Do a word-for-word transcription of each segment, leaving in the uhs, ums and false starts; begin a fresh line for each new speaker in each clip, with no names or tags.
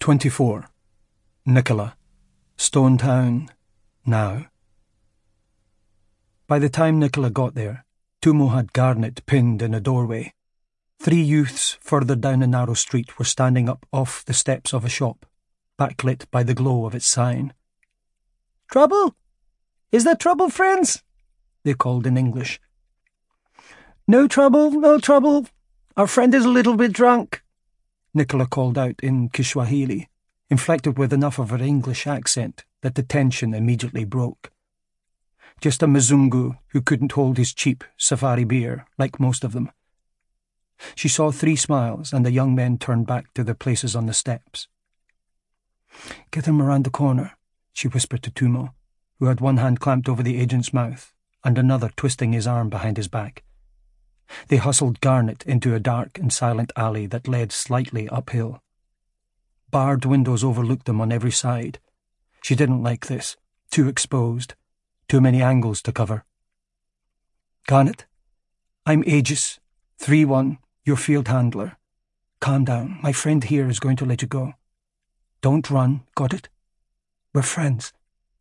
twenty-four. Nicola. Stone Town. Now. By the time Nicola got there, Tumo had Garnet pinned in a doorway. Three youths further down a narrow street were standing up off the steps of a shop, backlit by the glow of its sign.
"Trouble? Is there trouble, friends?"
they called in English.
"No trouble, no trouble. Our friend is a little bit drunk,"
Nicola called out in Kiswahili, inflected with enough of her English accent that the tension immediately broke. Just a Mzungu who couldn't hold his cheap safari beer, like most of them. She saw three smiles, and the young men turned back to their places on the steps. "Get him around the corner," she whispered to Tumo, who had one hand clamped over the agent's mouth and another twisting his arm behind his back. They hustled Garnet into a dark and silent alley that led slightly uphill. Barred windows overlooked them on every side. She didn't like this. Too exposed. Too many angles to cover. "Garnet, I'm Aegis, three one, your field handler. Calm down. My friend here is going to let you go. Don't run, got it? We're friends."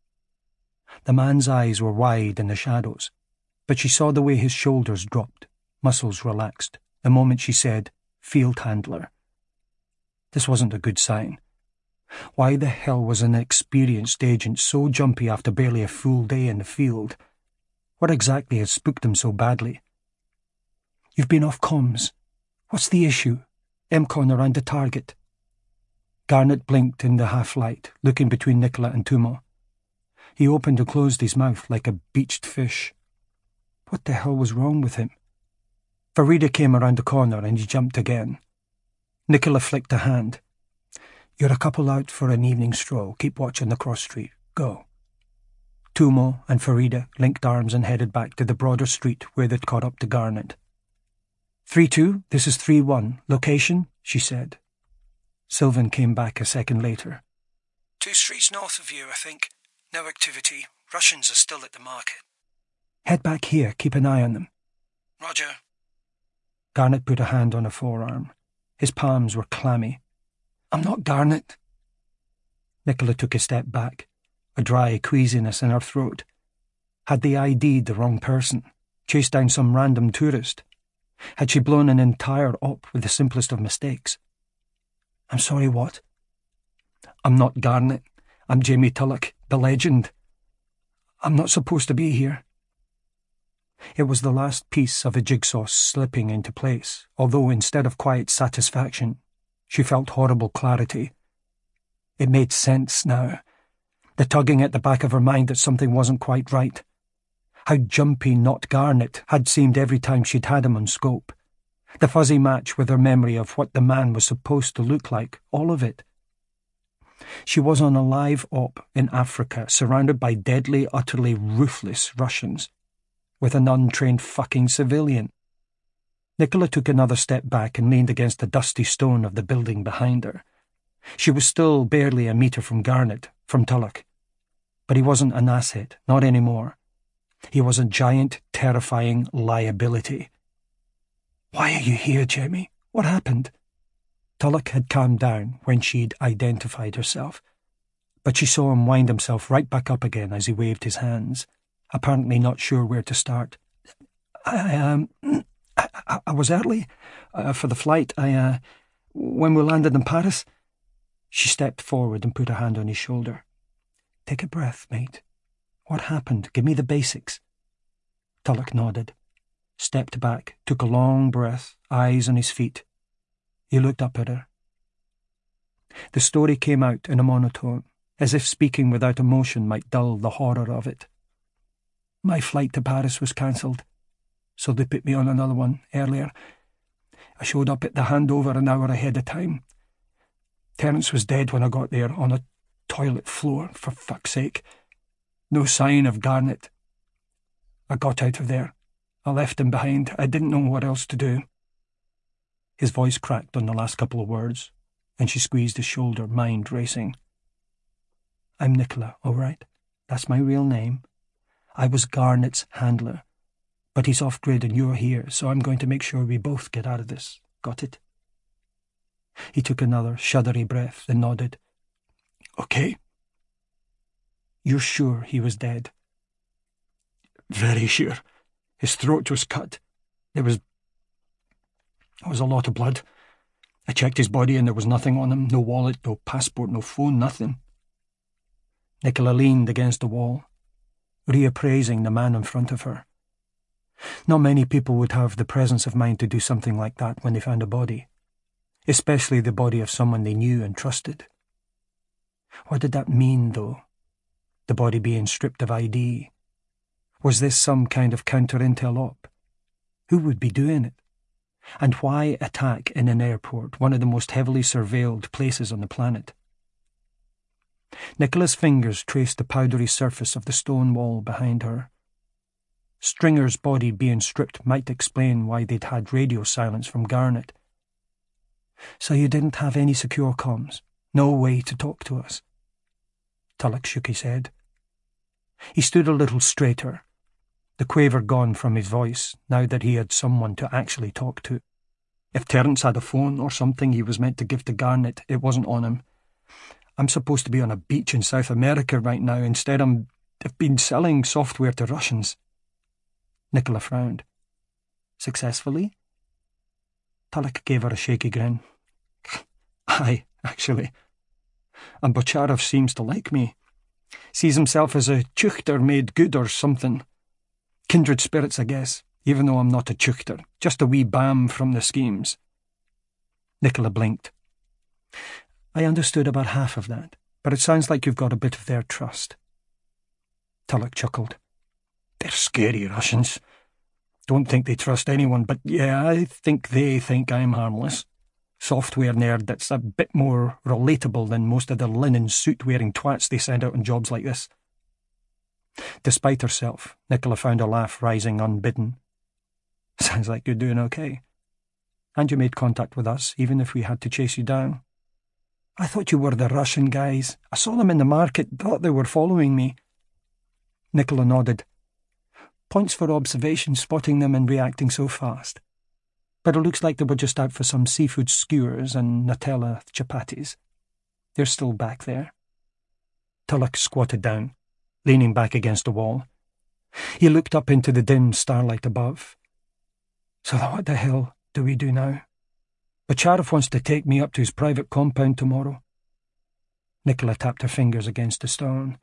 The man's eyes were wide in the shadows, but she saw the way his shoulders dropped, muscles relaxed, the moment she said, "field handler." This wasn't a good sign. Why the hell was an experienced agent so jumpy after barely a full day in the field? What exactly had spooked him so badly? "You've been off comms. What's the issue? M CON around the target." Garnet blinked in the half-light, looking between Nicola and Tumo. He opened and closed his mouth like a beached fish. What the hell was wrong with him? Farida came around the corner and he jumped again. Nicola flicked a hand. "You're a couple out for an evening stroll. Keep watching the cross street. Go." Tumo and Farida linked arms and headed back to the broader street where they'd caught up to Garnet. three two, this is three one. Location?" she said. Sylvan came back a second later. "Two streets north of you, I think. No activity. Russians are still at the market." "Head back here. Keep an eye on them." "Roger." Garnet put a hand on her forearm. His palms were clammy. "I'm not Garnet." Nicola took a step back, a dry queasiness in her throat. Had they I D'd the wrong person? Chased down some random tourist? Had she blown an entire op with the simplest of mistakes? "I'm sorry, what?" "I'm not Garnet. I'm Jamie Tulloch, the legend. I'm not supposed to be here." It was the last piece of a jigsaw slipping into place, although instead of quiet satisfaction, she felt horrible clarity. It made sense now. The tugging at the back of her mind that something wasn't quite right. How jumpy not Garnet had seemed every time she'd had him on scope. The fuzzy match with her memory of what the man was supposed to look like, all of it. She was on a live op in Africa, surrounded by deadly, utterly ruthless Russians, with an untrained fucking civilian. Nicola took another step back and leaned against the dusty stone of the building behind her. She was still barely a metre from Garnet, from Tulloch. But he wasn't an asset, not anymore. He was a giant, terrifying liability. "Why are you here, Jamie? What happened?" Tulloch had calmed down when she'd identified herself, but she saw him wind himself right back up again as he waved his hands, apparently not sure where to start. I, um, I, I was early uh, for the flight. I, uh, when we landed in Paris." She stepped forward and put a hand on his shoulder. "Take a breath, mate. What happened? Give me the basics." Tulloch nodded, stepped back, took a long breath, eyes on his feet. He looked up at her. The story came out in a monotone, as if speaking without emotion might dull the horror of it. "My flight to Paris was cancelled, so they put me on another one earlier. I showed up at the handover an hour ahead of time. Terence was dead when I got there, on a toilet floor, for fuck's sake. No sign of Garnet. I got out of there. I left him behind. I didn't know what else to do." His voice cracked on the last couple of words, and she squeezed his shoulder, mind racing. "I'm Nicola, all right? That's my real name. I was Garnet's handler, but he's off-grid and you're here, so I'm going to make sure we both get out of this. Got it?" He took another shuddery breath and nodded. "Okay." "You're sure he was dead?" "Very sure. His throat was cut. There was... there was a lot of blood. I checked his body and there was nothing on him. No wallet, no passport, no phone, nothing." Nicola leaned against the wall, reappraising the man in front of her. Not many people would have the presence of mind to do something like that when they found a body, especially the body of someone they knew and trusted. What did that mean, though? The body being stripped of I D? Was this some kind of counter-intel op? Who would be doing it? And why attack in an airport, one of the most heavily surveilled places on the planet? Nicola's fingers traced the powdery surface of the stone wall behind her. Stringer's body being stripped might explain why they'd had radio silence from Garnet. "So you didn't have any secure comms? No way to talk to us?" Tulloch shook his head. He stood a little straighter, the quaver gone from his voice now that he had someone to actually talk to. If Terence had a phone or something he was meant to give to Garnet, it wasn't on him. "I'm supposed to be on a beach in South America right now. Instead, I'm, I've been selling software to Russians." Nicola frowned. "Successfully?" Tulloch gave her a shaky grin. "Aye, actually. And Bocharov seems to like me. Sees himself as a Chuchter made good or something. Kindred spirits, I guess, even though I'm not a Chuchter. Just a wee bam from the schemes." Nicola blinked. "I understood about half of that, but it sounds like you've got a bit of their trust." Tulloch chuckled. "They're scary Russians. Don't think they trust anyone, but yeah, I think they think I'm harmless. Software nerd that's a bit more relatable than most of the linen suit-wearing twats they send out on jobs like this." Despite herself, Nicola found a laugh rising unbidden. "Sounds like you're doing okay. And you made contact with us, even if we had to chase you down." "I thought you were the Russian guys. I saw them in the market, thought they were following me." Nicola nodded. "Points for observation, spotting them and reacting so fast. But it looks like they were just out for some seafood skewers and Nutella chapatis. They're still back there." Tulloch squatted down, leaning back against the wall. He looked up into the dim starlight above. "So what the hell do we do now? Bocharov wants to take me up to his private compound tomorrow." Nicola tapped her fingers against the stone.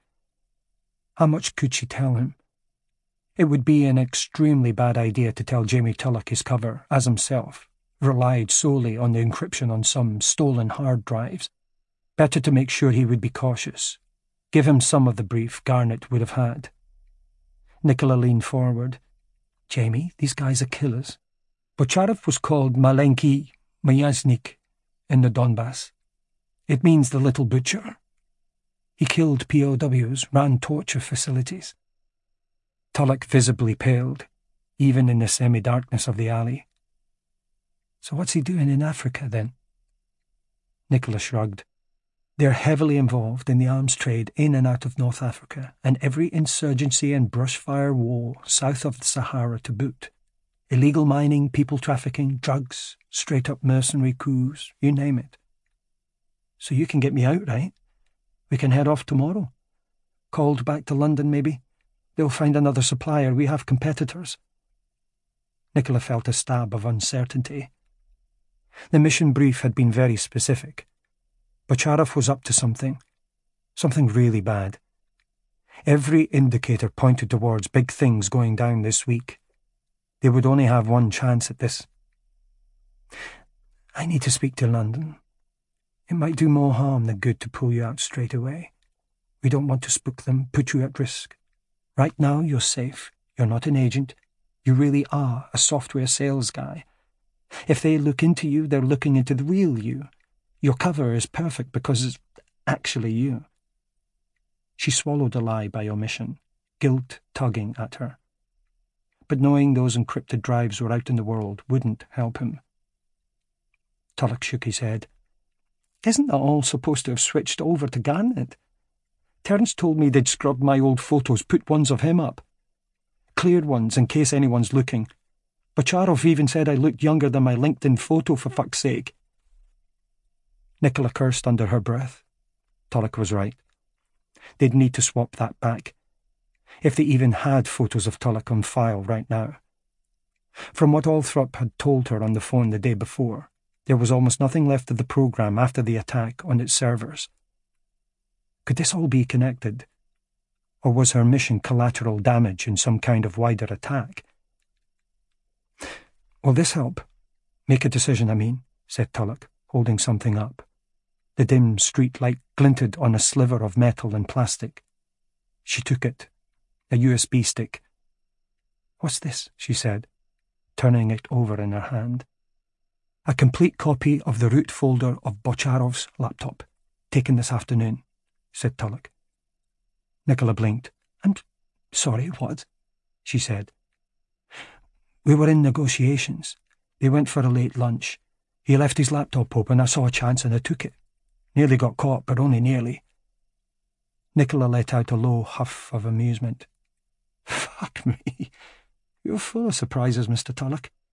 How much could she tell him? It would be an extremely bad idea to tell Jamie Tulloch his cover, as himself, relied solely on the encryption on some stolen hard drives. Better to make sure he would be cautious. Give him some of the brief Garnet would have had. Nicola leaned forward. "Jamie, these guys are killers. Bocharov was called Malenki Myasnik in the Donbass. It means the little butcher. He killed P O Ws, ran torture facilities." Tulloch visibly paled, even in the semi-darkness of the alley. "So what's he doing in Africa, then?" Nicola shrugged. "They're heavily involved in the arms trade in and out of North Africa, and every insurgency and brushfire war south of the Sahara to boot. Illegal mining, people trafficking, drugs, straight-up mercenary coups, you name it. So you can get me out, right? We can head off tomorrow. Called back to London, maybe. They'll find another supplier. We have competitors." Nicola felt a stab of uncertainty. The mission brief had been very specific. Bocharov was up to something. Something really bad. Every indicator pointed towards big things going down this week. They would only have one chance at this. "I need to speak to London. It might do more harm than good to pull you out straight away. We don't want to spook them, put you at risk. Right now, you're safe. You're not an agent. You really are a software sales guy. If they look into you, they're looking into the real you. Your cover is perfect because it's actually you." She swallowed a lie by omission, guilt tugging at her. But knowing those encrypted drives were out in the world wouldn't help him. Tulloch shook his head. "Isn't that all supposed to have switched over to Garnet? Terence told me they'd scrubbed my old photos, put ones of him up. Cleared ones in case anyone's looking. Bocharov even said I looked younger than my LinkedIn photo, for fuck's sake." Nicola cursed under her breath. Tulloch was right. They'd need to swap that back, if they even had photos of Tulloch on file right now. From what Althorp had told her on the phone the day before, there was almost nothing left of the program after the attack on its servers. Could this all be connected? Or was her mission collateral damage in some kind of wider attack? "Will this help? Make a decision, I mean," said Tulloch, holding something up. The dim street light glinted on a sliver of metal and plastic. She took it. A U S B stick. "What's this?" she said, turning it over in her hand. "A complete copy of the root folder of Bocharov's laptop, taken this afternoon," said Tulloch. Nicola blinked. "I'm sorry, what?" she said. "We were in negotiations. They went for a late lunch. He left his laptop open. I saw a chance and I took it. Nearly got caught, but only nearly." Nicola let out a low huff of amusement. "Fuck me. You're full of surprises, Mister Tulloch."